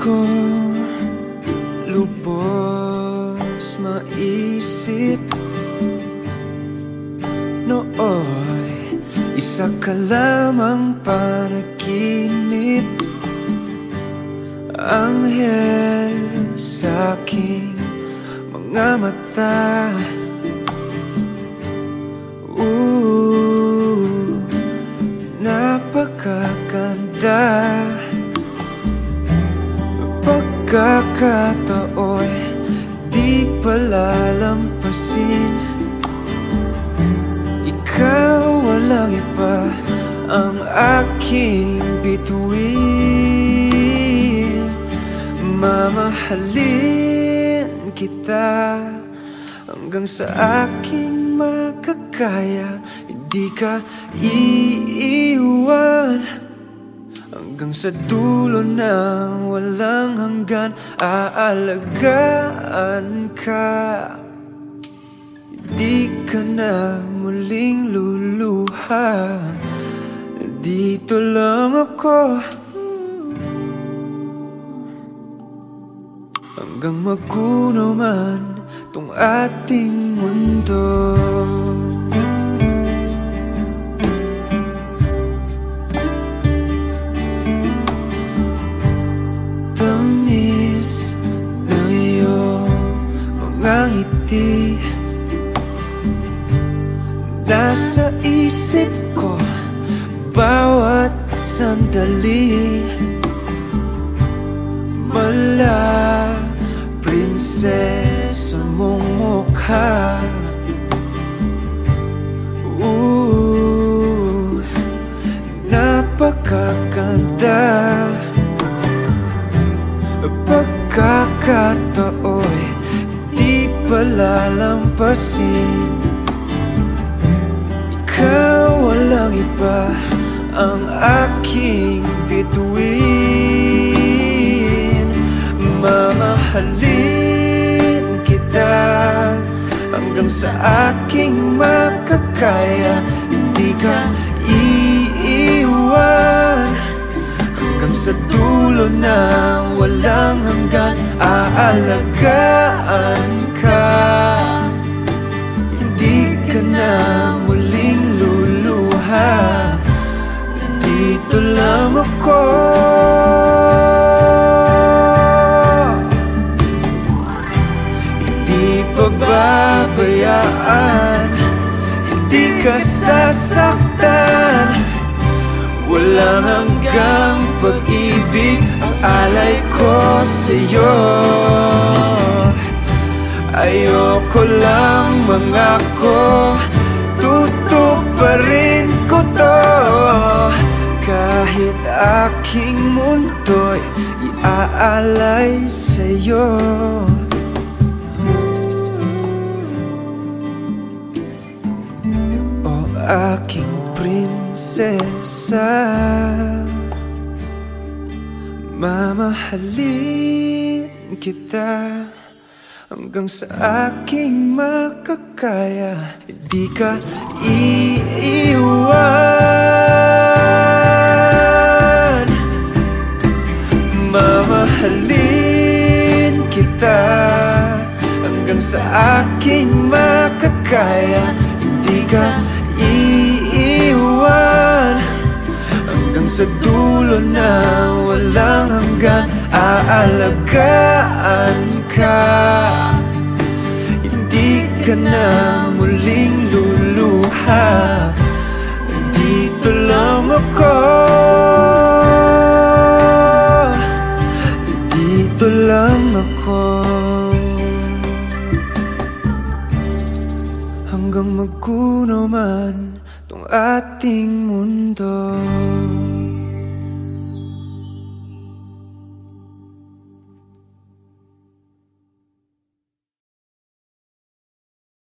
ko lubos maisip. Nooy, isa ka lamang panaginip, anghel sa aking mga mata. Napakaganda. Pagkakatao'y di palalampasin. Ikaw walang iba ang aking bituin. Mamahalin kita hanggang sa aking makakaya. Hindi ka iiwan hanggang sa dulo na walang hanggan. Aalagaan ka, hindi ka na muling luluha. Dito lang ako hanggang magunaw man tong ating mundo. Tamis ng iyong mga ngiti nasa isip ko bawat sandali. Mala prinsesa mong mukha, napakaganda. Pagkakatao'y di palalampasin. Ikaw walang iba ang aking bituin. Mamahalin kita hanggang sa aking makakaya. Hindi ka iiwan hanggang sa dulo na walang hanggan. Aalagaan ka, hindi ka na muling luluha. Dito lang ako hindi pababayaan. Hindi ka sasaktan, walang hanggang pag-ibig ang alay ko sa'yo. Ayoko lang mangako, tutuparin ko to. Kahit aking mundo'y iaalay sa'yo. O aking prinsesa, mamahalin kita hanggang sa aking makakaya. Hindi ka iiwan. Mamahalin kita hanggang sa aking makakaya. Hindi ka iiwan hanggang sa dulo na walang hanggan. Aalagaan ka, hindi ka na muling luluha. Dito lang ako, dito lang ako hanggang magunaw man tong ating mundo.